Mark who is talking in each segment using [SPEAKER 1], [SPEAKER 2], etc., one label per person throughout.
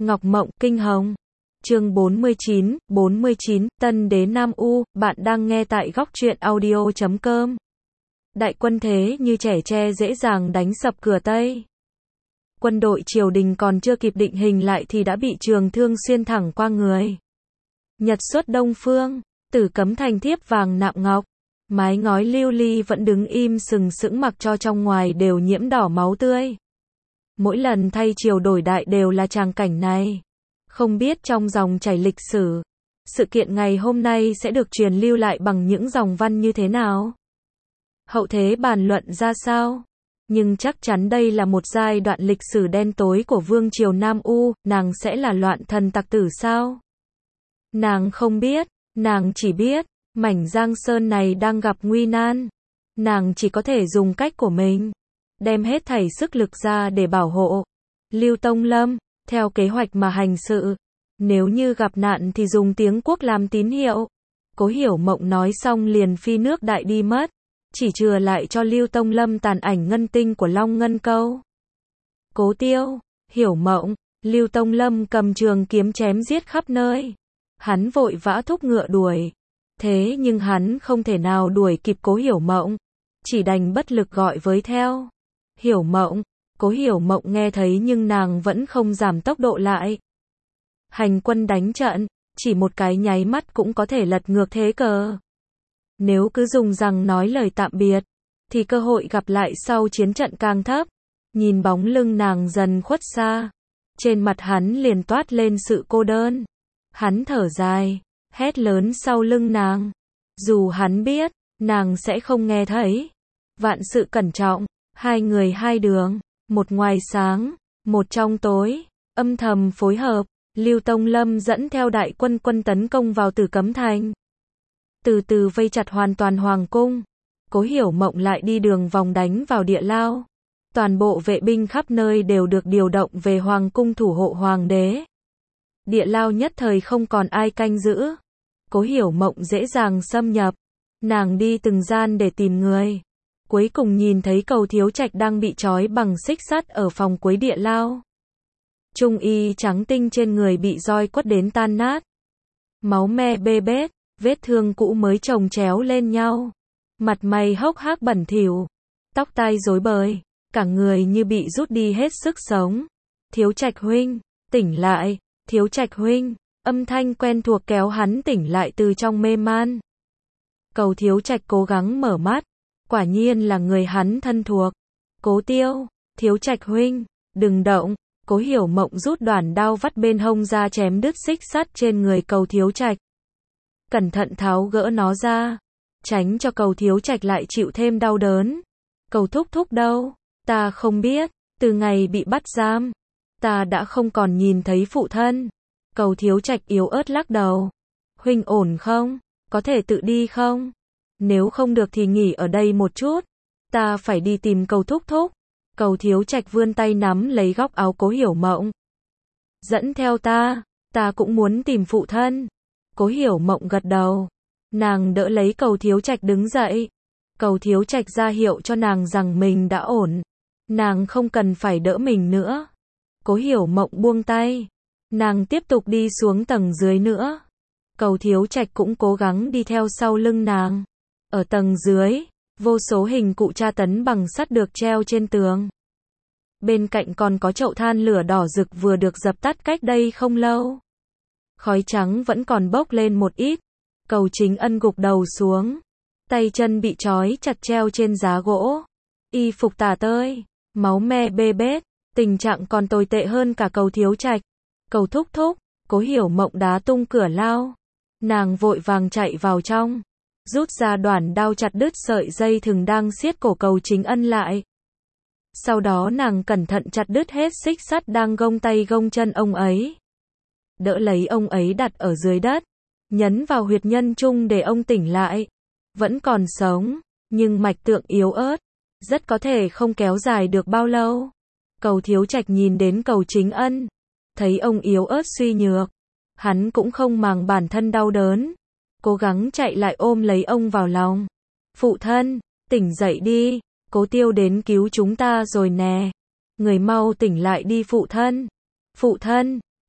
[SPEAKER 1] Ngọc Mộng, Kinh Hồng. Chương 49, Tân Đế Nam U, bạn đang nghe tại góc truyện audio.com. Đại quân thế như trẻ tre dễ dàng đánh sập cửa Tây. Quân đội triều đình còn chưa kịp định hình lại thì đã bị trường thương xuyên thẳng qua người. Nhật xuất Đông Phương, Tử Cấm Thành thiếp vàng nạm ngọc, mái ngói lưu ly vẫn đứng im sừng sững mặc cho trong ngoài đều nhiễm đỏ máu tươi. Mỗi lần thay triều đổi đại đều là tràng cảnh này. Không biết trong dòng chảy lịch sử, sự kiện ngày hôm nay sẽ được truyền lưu lại bằng những dòng văn như thế nào? Hậu thế bàn luận ra sao? Nhưng chắc chắn đây là một giai đoạn lịch sử đen tối của vương triều Nam U, nàng sẽ là loạn thần tặc tử sao? Nàng không biết, nàng chỉ biết, mảnh Giang Sơn này đang gặp nguy nan. Nàng chỉ có thể dùng cách của mình, đem hết thảy sức lực ra để bảo hộ Lưu Tông Lâm, theo kế hoạch mà hành sự. Nếu như gặp nạn thì dùng tiếng quốc làm tín hiệu. Cố Hiểu Mộng nói xong liền phi nước đại đi mất, chỉ chừa lại cho Lưu Tông Lâm tàn ảnh ngân tinh của Long Ngân Câu. Cố Tiêu, Hiểu Mộng, Lưu Tông Lâm cầm trường kiếm chém giết khắp nơi. Hắn vội vã thúc ngựa đuổi. Thế nhưng hắn không thể nào đuổi kịp Cố Hiểu Mộng, chỉ đành bất lực gọi với theo. Hiểu Mộng. Cố Hiểu Mộng nghe thấy nhưng nàng vẫn không giảm tốc độ lại. Hành quân đánh trận, chỉ một cái nháy mắt cũng có thể lật ngược thế cờ. Nếu cứ dùng rằng nói lời tạm biệt, thì cơ hội gặp lại sau chiến trận càng thấp. Nhìn bóng lưng nàng dần khuất xa, trên mặt hắn liền toát lên sự cô đơn. Hắn thở dài, hét lớn sau lưng nàng. Dù hắn biết, nàng sẽ không nghe thấy. Vạn sự cẩn trọng, hai người hai đường. Một ngoài sáng, một trong tối, âm thầm phối hợp, Lưu Tông Lâm dẫn theo đại quân tấn công vào Tử Cấm Thành. Từ từ vây chặt hoàn toàn hoàng cung. Cố Hiểu Mộng lại đi đường vòng đánh vào Địa Lao. Toàn bộ vệ binh khắp nơi đều được điều động về hoàng cung thủ hộ hoàng đế. Địa Lao nhất thời không còn ai canh giữ. Cố Hiểu Mộng dễ dàng xâm nhập. Nàng đi từng gian để tìm người. Cuối cùng nhìn thấy Cầu Thiếu Trạch đang bị trói bằng xích sắt ở phòng cuối Địa Lao. Trung y trắng tinh trên người bị roi quất đến tan nát. Máu me bê bết, vết thương cũ mới chồng chéo lên nhau. Mặt mày hốc hác bẩn thỉu, tóc tai rối bời, cả người như bị rút đi hết sức sống. Thiếu Trạch huynh, tỉnh lại, Thiếu Trạch huynh, âm thanh quen thuộc kéo hắn tỉnh lại từ trong mê man. Cầu Thiếu Trạch cố gắng mở mắt. Quả nhiên là người hắn thân thuộc. Cố Tiêu, Thiếu Trạch huynh, đừng động. Cố Hiểu Mộng rút đoản đao vắt bên hông ra chém đứt xích sắt trên người Cầu Thiếu Trạch. Cẩn thận tháo gỡ nó ra, tránh cho Cầu Thiếu Trạch lại chịu thêm đau đớn. Cầu thúc thúc đâu? Ta không biết, từ ngày bị bắt giam, ta đã không còn nhìn thấy phụ thân. Cầu Thiếu Trạch yếu ớt lắc đầu. Huynh ổn không? Có thể tự đi không? Nếu không được thì nghỉ ở đây một chút. Ta phải đi tìm Cầu thúc thúc. Cầu Thiếu Trạch vươn tay nắm lấy góc áo Cố Hiểu Mộng. Dẫn theo ta cũng muốn tìm phụ thân. Cố Hiểu Mộng gật đầu. Nàng đỡ lấy Cầu Thiếu Trạch đứng dậy. Cầu Thiếu Trạch ra hiệu cho nàng rằng mình đã ổn. Nàng không cần phải đỡ mình nữa. Cố Hiểu Mộng buông tay. Nàng tiếp tục đi xuống tầng dưới nữa. Cầu Thiếu Trạch cũng cố gắng đi theo sau lưng nàng. Ở tầng dưới, vô số hình cụ tra tấn bằng sắt được treo trên tường. Bên cạnh còn có chậu than lửa đỏ rực vừa được dập tắt cách đây không lâu. Khói trắng vẫn còn bốc lên một ít. Cầu Chính Ân gục đầu xuống. Tay chân bị trói chặt treo trên giá gỗ. Y phục tả tơi, máu me bê bết, tình trạng còn tồi tệ hơn cả Cầu Thiếu Trạch. Cầu thúc thúc, Cố Hiểu Mộng đá tung cửa lao. Nàng vội vàng chạy vào trong. Rút ra đoản đao chặt đứt sợi dây thừng đang siết cổ Cầu Chính Ân lại. Sau đó nàng cẩn thận chặt đứt hết xích sắt đang gông tay gông chân ông ấy. Đỡ lấy ông ấy đặt ở dưới đất. Nhấn vào huyệt nhân trung để ông tỉnh lại. Vẫn còn sống, nhưng mạch tượng yếu ớt. Rất có thể không kéo dài được bao lâu. Cầu Thiếu Trạch nhìn đến Cầu Chính Ân. Thấy ông yếu ớt suy nhược. Hắn cũng không màng bản thân đau đớn. Cố gắng chạy lại ôm lấy ông vào lòng. Phụ thân, tỉnh dậy đi. Cố Tiêu đến cứu chúng ta rồi nè. Người mau tỉnh lại đi phụ thân. Phụ thân,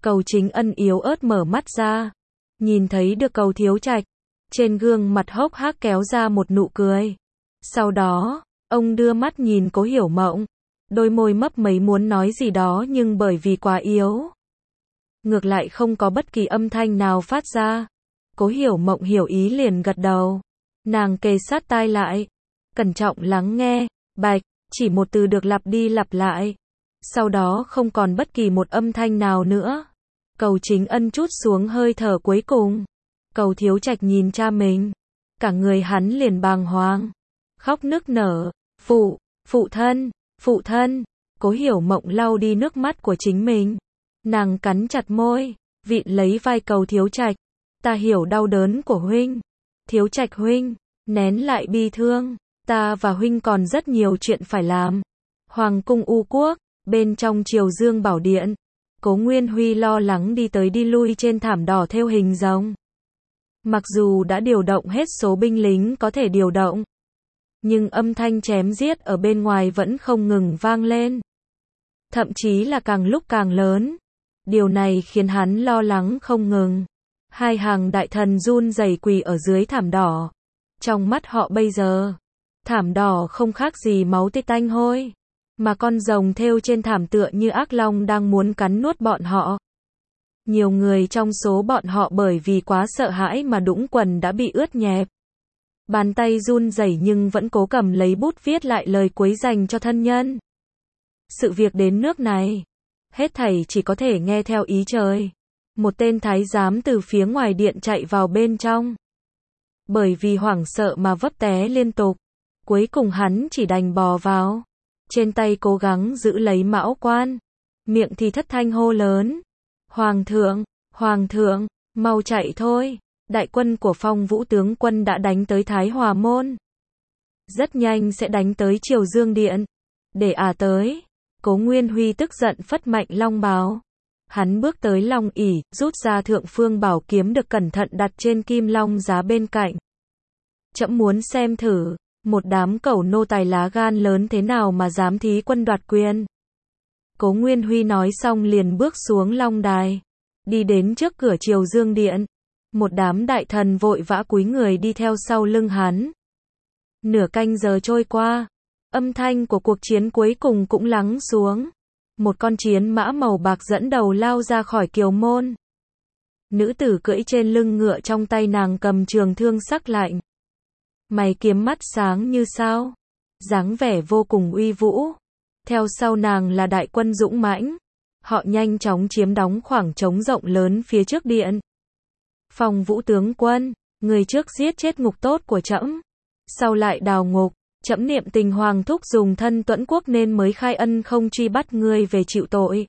[SPEAKER 1] Cầu Chính Ân yếu ớt mở mắt ra, nhìn thấy được Cầu Thiếu Trạch, trên gương mặt hốc hác kéo ra một nụ cười. Sau đó, ông đưa mắt nhìn Cố Hiểu Mộng, đôi môi mấp máy muốn nói gì đó nhưng bởi vì quá yếu, ngược lại không có bất kỳ âm thanh nào phát ra. Cố Hiểu Mộng hiểu ý liền gật đầu. Nàng kề sát tai lại, cẩn trọng lắng nghe, bạch, chỉ một từ được lặp đi lặp lại. Sau đó không còn bất kỳ một âm thanh nào nữa. Cầu Chính Ân trút xuống hơi thở cuối cùng. Cầu Thiếu Trạch nhìn cha mình, cả người hắn liền bàng hoàng, khóc nức nở, phụ thân. Cố Hiểu Mộng lau đi nước mắt của chính mình. Nàng cắn chặt môi, vịn lấy vai Cầu Thiếu Trạch. Ta hiểu đau đớn của huynh. Thiếu Trạch huynh, nén lại bi thương. Ta và huynh còn rất nhiều chuyện phải làm. Hoàng cung U Quốc, bên trong Triều Dương Bảo Điện, Cố Nguyên Huy lo lắng đi tới đi lui trên thảm đỏ thêu hình rồng. Mặc dù đã điều động hết số binh lính có thể điều động, nhưng âm thanh chém giết ở bên ngoài vẫn không ngừng vang lên. Thậm chí là càng lúc càng lớn. Điều này khiến hắn lo lắng không ngừng. Hai hàng đại thần run rẩy quỳ ở dưới thảm đỏ. Trong mắt họ bây giờ, thảm đỏ không khác gì máu tươi tanh hôi, mà con rồng thêu trên thảm tựa như ác long đang muốn cắn nuốt bọn họ. Nhiều người trong số bọn họ bởi vì quá sợ hãi mà đũng quần đã bị ướt nhẹp. Bàn tay run rẩy nhưng vẫn cố cầm lấy bút viết lại lời cuối dành cho thân nhân. Sự việc đến nước này, hết thảy chỉ có thể nghe theo ý trời. Một tên thái giám từ phía ngoài điện chạy vào bên trong. Bởi vì hoảng sợ mà vấp té liên tục. Cuối cùng hắn chỉ đành bò vào. Trên tay cố gắng giữ lấy mão quan. Miệng thì thất thanh hô lớn. Hoàng thượng, mau chạy thôi. Đại quân của Phong Vũ tướng quân đã đánh tới Thái Hòa Môn. Rất nhanh sẽ đánh tới Triều Dương Điện. Để tới. Cố Nguyên Huy tức giận phất mạnh long bào. Hắn bước tới long ỷ, rút ra thượng phương bảo kiếm được cẩn thận đặt trên kim long giá bên cạnh. Trẫm muốn xem thử, một đám cẩu nô tài lá gan lớn thế nào mà dám thí quân đoạt quyền. Cố Nguyên Huy nói xong liền bước xuống long đài, đi đến trước cửa Triều Dương Điện. Một đám đại thần vội vã cúi người đi theo sau lưng hắn. Nửa canh giờ trôi qua, âm thanh của cuộc chiến cuối cùng cũng lắng xuống. Một con chiến mã màu bạc dẫn đầu lao ra khỏi kiều môn. Nữ tử cưỡi trên lưng ngựa, trong tay nàng cầm trường thương sắc lạnh. Mày kiếm mắt sáng như sao, dáng vẻ vô cùng uy vũ. Theo sau nàng là đại quân dũng mãnh. Họ nhanh chóng chiếm đóng khoảng trống rộng lớn phía trước điện. Phong Vũ tướng quân, người trước giết chết ngục tốt của trẫm, sau lại đào ngục. Trẫm niệm tình Hoàng thúc dùng thân Tuẫn Quốc nên mới khai ân không truy bắt ngươi về chịu tội.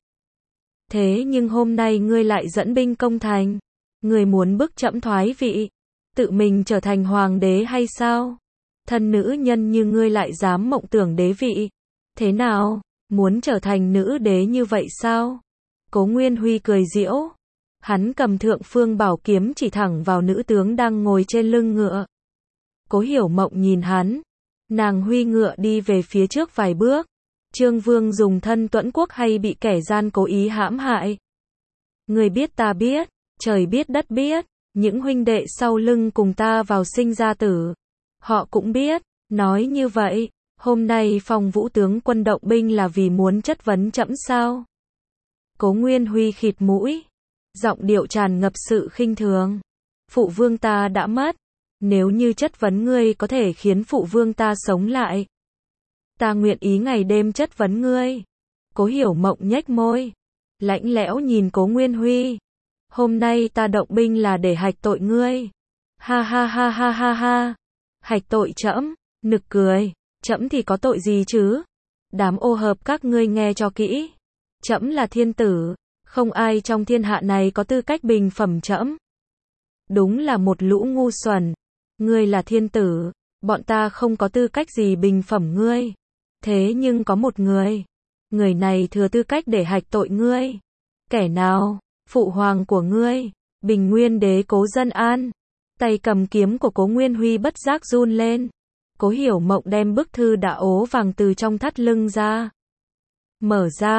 [SPEAKER 1] Thế nhưng hôm nay ngươi lại dẫn binh công thành. Ngươi muốn bức trẫm thoái vị, tự mình trở thành hoàng đế hay sao? Thân nữ nhân như ngươi lại dám mộng tưởng đế vị. Thế nào, muốn trở thành nữ đế như vậy sao? Cố Nguyên Huy cười giễu. Hắn cầm thượng phương bảo kiếm chỉ thẳng vào nữ tướng đang ngồi trên lưng ngựa. Cố Hiểu Mộng nhìn hắn. Nàng huy ngựa đi về phía trước vài bước. Trương Vương dùng thân Tuẫn Quốc hay bị kẻ gian cố ý hãm hại? Người biết ta biết, trời biết đất biết, những huynh đệ sau lưng cùng ta vào sinh ra tử. Họ cũng biết, nói như vậy, hôm nay Phong Vũ tướng quân động binh là vì muốn chất vấn trẫm sao? Cố Nguyên Huy khịt mũi, giọng điệu tràn ngập sự khinh thường. Phụ vương ta đã mất. Nếu như chất vấn ngươi có thể khiến phụ vương ta sống lại, ta nguyện ý ngày đêm chất vấn ngươi. Cố Hiểu Mộng nhếch môi, lạnh lẽo nhìn Cố Nguyên Huy. Hôm nay ta động binh là để hạch tội ngươi. Ha ha ha ha ha ha. Hạch tội trẫm? Nực cười. Trẫm thì có tội gì chứ? Đám ô hợp các ngươi nghe cho kỹ. Trẫm là thiên tử, không ai trong thiên hạ này có tư cách bình phẩm trẫm. Đúng là một lũ ngu xuẩn. Ngươi là thiên tử, bọn ta không có tư cách gì bình phẩm ngươi. Thế nhưng có một người, người này thừa tư cách để hạch tội ngươi. Kẻ nào? Phụ hoàng của ngươi, Bình Nguyên đế Cố Dân An. Tay cầm kiếm của Cố Nguyên Huy bất giác run lên. Cố Hiểu Mộng đem bức thư đã ố vàng từ trong thắt lưng ra. Mở ra,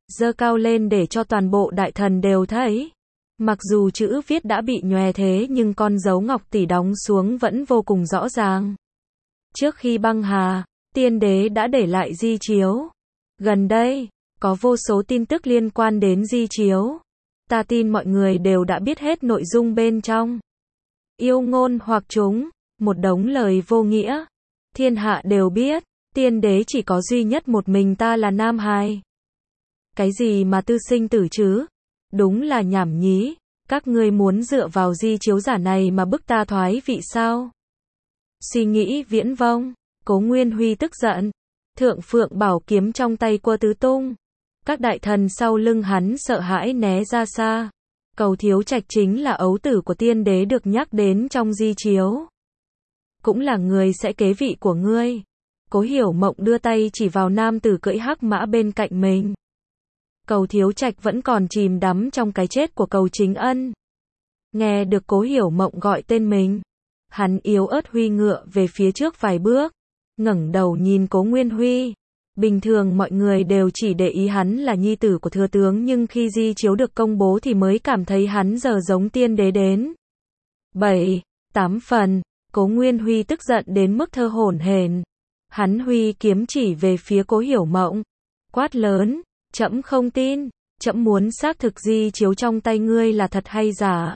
[SPEAKER 1] giơ cao lên để cho toàn bộ đại thần đều thấy. Mặc dù chữ viết đã bị nhòe thế nhưng con dấu ngọc tỷ đóng xuống vẫn vô cùng rõ ràng. Trước khi băng hà, tiên đế đã để lại di chiếu. Gần đây, có vô số tin tức liên quan đến di chiếu. Ta tin mọi người đều đã biết hết nội dung bên trong. Yêu ngôn hoặc chúng, một đống lời vô nghĩa. Thiên hạ đều biết, tiên đế chỉ có duy nhất một mình ta là nam hài. Cái gì mà tư sinh tử chứ? Đúng là nhảm nhí, các ngươi muốn dựa vào di chiếu giả này mà bức ta thoái vị sao? Suy nghĩ viễn vông, Cố Nguyên Huy tức giận, thượng phượng bảo kiếm trong tay quơ tứ tung. Các đại thần sau lưng hắn sợ hãi né ra xa. Cầu Thiếu Trạch chính là ấu tử của tiên đế được nhắc đến trong di chiếu. Cũng là người sẽ kế vị của ngươi. Cố Hiểu Mộng đưa tay chỉ vào nam tử cưỡi hắc mã bên cạnh mình. Cầu Thiếu Trạch vẫn còn chìm đắm trong cái chết của Cầu Chính Ân. Nghe được Cố Hiểu Mộng gọi tên mình, hắn yếu ớt huy ngựa về phía trước vài bước, ngẩng đầu nhìn Cố Nguyên Huy. Bình thường mọi người đều chỉ để ý hắn là nhi tử của thừa tướng, nhưng khi di chiếu được công bố thì mới cảm thấy hắn giờ giống tiên đế đến 7-8 phần. Cố Nguyên Huy tức giận đến mức thơ hổn hển. Hắn huy kiếm chỉ về phía Cố Hiểu Mộng, quát lớn, trẫm không tin, trẫm muốn xác thực di chiếu trong tay ngươi là thật hay giả.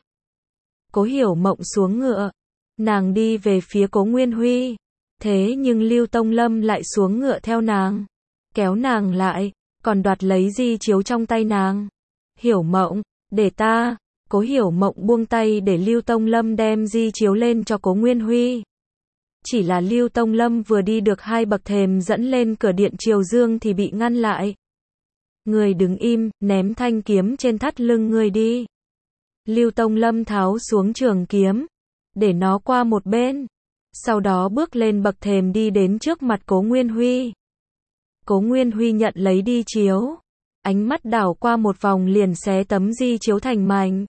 [SPEAKER 1] Cố Hiểu Mộng xuống ngựa, nàng đi về phía Cố Nguyên Huy, thế nhưng Lưu Tông Lâm lại xuống ngựa theo nàng, kéo nàng lại, còn đoạt lấy di chiếu trong tay nàng. Hiểu Mộng, để ta. Cố Hiểu Mộng buông tay để Lưu Tông Lâm đem di chiếu lên cho Cố Nguyên Huy. Chỉ là Lưu Tông Lâm vừa đi được 2 bậc thềm dẫn lên cửa điện Triều Dương thì bị ngăn lại. Người đứng im, ném thanh kiếm trên thắt lưng người đi. Lưu Tông Lâm tháo xuống trường kiếm, để nó qua một bên. Sau đó bước lên bậc thềm đi đến trước mặt Cố Nguyên Huy. Cố Nguyên Huy nhận lấy di chiếu. Ánh mắt đảo qua một vòng liền xé tấm di chiếu thành mảnh.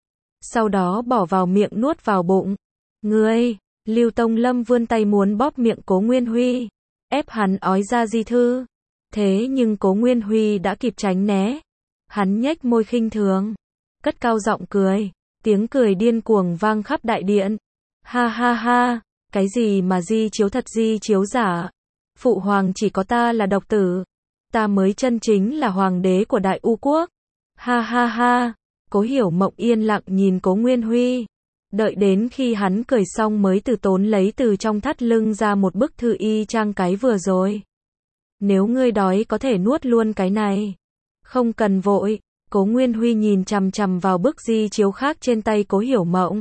[SPEAKER 1] Sau đó bỏ vào miệng nuốt vào bụng. Ngươi, Lưu Tông Lâm vươn tay muốn bóp miệng Cố Nguyên Huy, ép hắn ói ra di thư. Thế nhưng Cố Nguyên Huy đã kịp tránh né. Hắn nhếch môi khinh thường, cất cao giọng cười, tiếng cười điên cuồng vang khắp đại điện. Ha ha ha, cái gì mà di chiếu thật di chiếu giả? Phụ hoàng chỉ có ta là độc tử, ta mới chân chính là hoàng đế của Đại U quốc. Ha ha ha. Cố Hiểu Mộng yên lặng nhìn Cố Nguyên Huy, đợi đến khi hắn cười xong mới từ tốn lấy từ trong thắt lưng ra một bức thư y chang cái vừa rồi. Nếu ngươi đói có thể nuốt luôn cái này. Không cần vội. Cố Nguyên Huy nhìn chằm chằm vào bức di chiếu khác trên tay Cố Hiểu Mộng.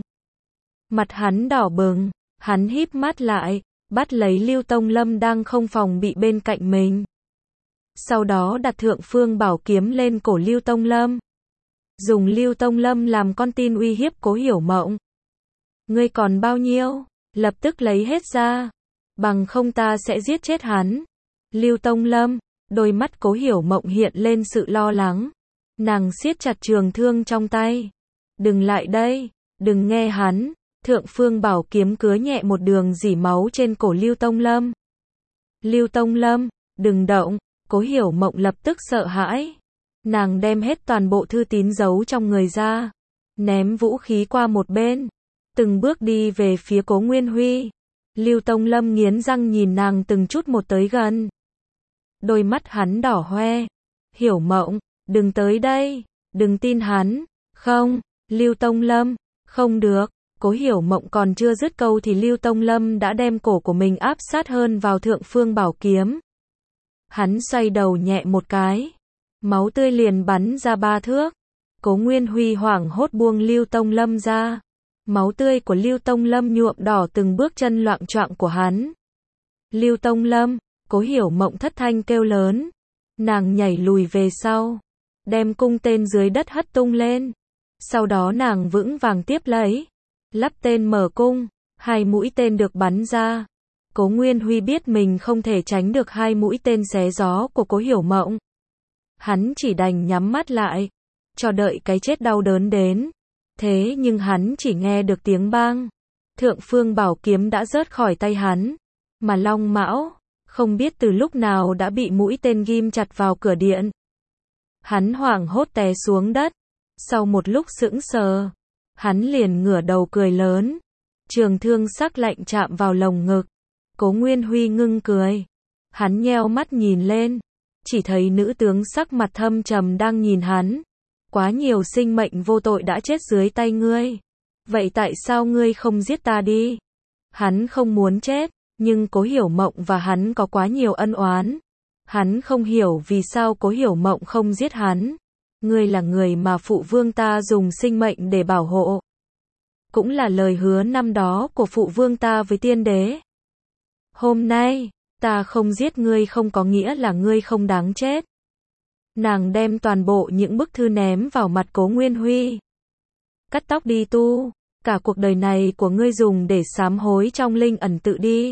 [SPEAKER 1] Mặt hắn đỏ bừng, hắn híp mắt lại, bắt lấy Lưu Tông Lâm đang không phòng bị bên cạnh mình. Sau đó đặt thượng phương bảo kiếm lên cổ Lưu Tông Lâm. Dùng Lưu Tông Lâm làm con tin uy hiếp Cố Hiểu Mộng. Ngươi còn bao nhiêu? Lập tức lấy hết ra. Bằng không ta sẽ giết chết hắn. Lưu Tông Lâm, đôi mắt Cố Hiểu Mộng hiện lên sự lo lắng. Nàng siết chặt trường thương trong tay. Đừng lại đây, đừng nghe hắn. Thượng phương bảo kiếm cứa nhẹ một đường rỉ máu trên cổ Lưu Tông Lâm. Lưu Tông Lâm, đừng động. Cố Hiểu Mộng lập tức sợ hãi. Nàng đem hết toàn bộ thư tín giấu trong người ra, ném vũ khí qua một bên, từng bước đi về phía Cố Nguyên Huy. Lưu Tông Lâm nghiến răng nhìn nàng từng chút một tới gần. Đôi mắt hắn đỏ hoe. Hiểu Mộng, đừng tới đây, đừng tin hắn. Không, Lưu Tông Lâm, không được. Cố Hiểu Mộng còn chưa dứt câu thì Lưu Tông Lâm đã đem cổ của mình áp sát hơn vào thượng phương bảo kiếm. Hắn xoay đầu nhẹ một cái, máu tươi liền bắn ra 3 thước. Cố Nguyên Huy hoảng hốt buông Lưu Tông Lâm ra. Máu tươi của Lưu Tông Lâm nhuộm đỏ từng bước chân loạng choạng của hắn. Lưu Tông Lâm, Cố Hiểu Mộng thất thanh kêu lớn. Nàng nhảy lùi về sau, đem cung tên dưới đất hất tung lên. Sau đó nàng vững vàng tiếp lấy, lắp tên mở cung, 2 mũi tên được bắn ra. Cố Nguyên Huy biết mình không thể tránh được 2 mũi tên xé gió của Cố Hiểu Mộng. Hắn chỉ đành nhắm mắt lại, cho đợi cái chết đau đớn đến. Thế nhưng hắn chỉ nghe được tiếng bang. Thượng phương bảo kiếm đã rớt khỏi tay hắn. Mà Long Mão, không biết từ lúc nào đã bị mũi tên ghim chặt vào cửa điện. Hắn hoảng hốt té xuống đất. Sau một lúc sững sờ, hắn liền ngửa đầu cười lớn. Trường thương sắc lạnh chạm vào lồng ngực. Cố Nguyên Huy ngưng cười. Hắn nheo mắt nhìn lên, chỉ thấy nữ tướng sắc mặt thâm trầm đang nhìn hắn. Quá nhiều sinh mệnh vô tội đã chết dưới tay ngươi. Vậy tại sao ngươi không giết ta đi? Hắn không muốn chết, nhưng Cố Hiểu Mộng và hắn có quá nhiều ân oán. Hắn không hiểu vì sao Cố Hiểu Mộng không giết hắn. Ngươi là người mà phụ vương ta dùng sinh mệnh để bảo hộ. Cũng là lời hứa năm đó của phụ vương ta với tiên đế. Hôm nay, ta không giết ngươi không có nghĩa là ngươi không đáng chết. Nàng đem toàn bộ những bức thư ném vào mặt Cố Nguyên Huy. Cắt tóc đi tu, cả cuộc đời này của ngươi dùng để sám hối trong linh ẩn tự đi.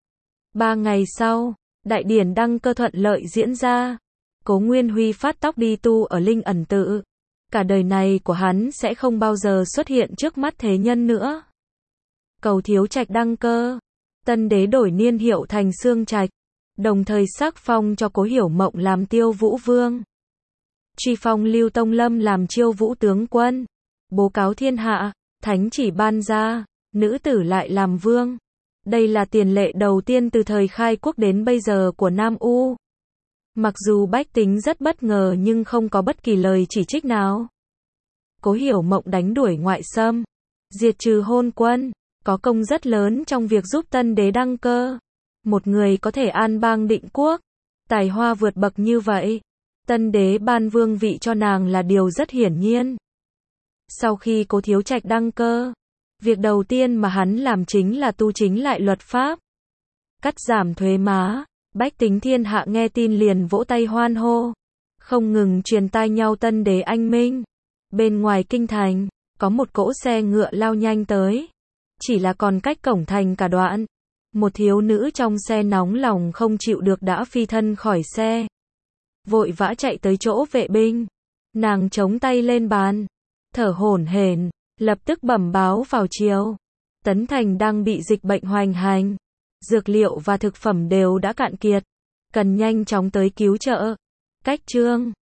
[SPEAKER 1] 3 ngày sau, đại điển đăng cơ thuận lợi diễn ra. Cố Nguyên Huy phát tóc đi tu ở linh ẩn tự. Cả đời này của hắn sẽ không bao giờ xuất hiện trước mắt thế nhân nữa. Cầu Thiếu Trạch đăng cơ. Tân đế đổi niên hiệu thành Xương Trạch. Đồng thời sắc phong cho Cố Hiểu Mộng làm Tiêu Vũ Vương. Truy phong Lưu Tông Lâm làm Chiêu Vũ Tướng Quân. Bố cáo thiên hạ, thánh chỉ ban ra, nữ tử lại làm vương. Đây là tiền lệ đầu tiên từ thời khai quốc đến bây giờ của Nam U. Mặc dù bách tính rất bất ngờ nhưng không có bất kỳ lời chỉ trích nào. Cố Hiểu Mộng đánh đuổi ngoại xâm, diệt trừ hôn quân, có công rất lớn trong việc giúp tân đế đăng cơ. Một người có thể an bang định quốc, tài hoa vượt bậc như vậy, tân đế ban vương vị cho nàng là điều rất hiển nhiên. Sau khi Cố Thiếu Trạch đăng cơ, việc đầu tiên mà hắn làm chính là tu chính lại luật pháp, cắt giảm thuế má. Bách tính thiên hạ nghe tin liền vỗ tay hoan hô, không ngừng truyền tai nhau tân đế anh minh. Bên ngoài kinh thành, có một cỗ xe ngựa lao nhanh tới, chỉ là còn cách cổng thành cả đoạn. Một thiếu nữ trong xe nóng lòng không chịu được đã phi thân khỏi xe, vội vã chạy tới chỗ vệ binh. Nàng chống tay lên bàn, thở hổn hển, lập tức bẩm báo vào triều. Tấn thành đang bị dịch bệnh hoành hành. Dược liệu và thực phẩm đều đã cạn kiệt, cần nhanh chóng tới cứu trợ. Cách chương